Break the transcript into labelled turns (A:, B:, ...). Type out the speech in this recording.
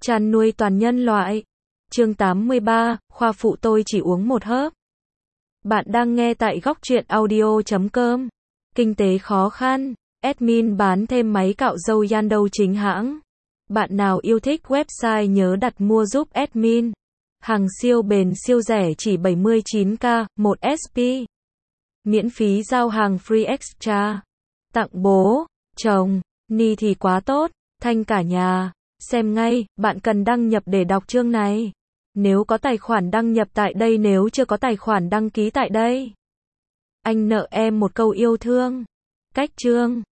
A: Chăn nuôi toàn nhân loại. Chương 83, khoa phụ tôi chỉ uống một hớp. Bạn đang nghe tại góc truyện audio.com. Kinh tế khó khăn, admin bán thêm máy cạo râu Yandou chính hãng. Bạn nào yêu thích website nhớ đặt mua giúp admin. Hàng siêu bền siêu rẻ chỉ 79k, 1 SP. Miễn phí giao hàng free extra. Tặng bố, chồng, ni thì quá tốt, thanh cả nhà. Xem ngay, bạn cần đăng nhập để đọc chương này. Nếu có tài khoản đăng nhập tại đây, nếu chưa có tài khoản đăng ký tại đây. Anh nợ em một câu yêu thương. Cách chương.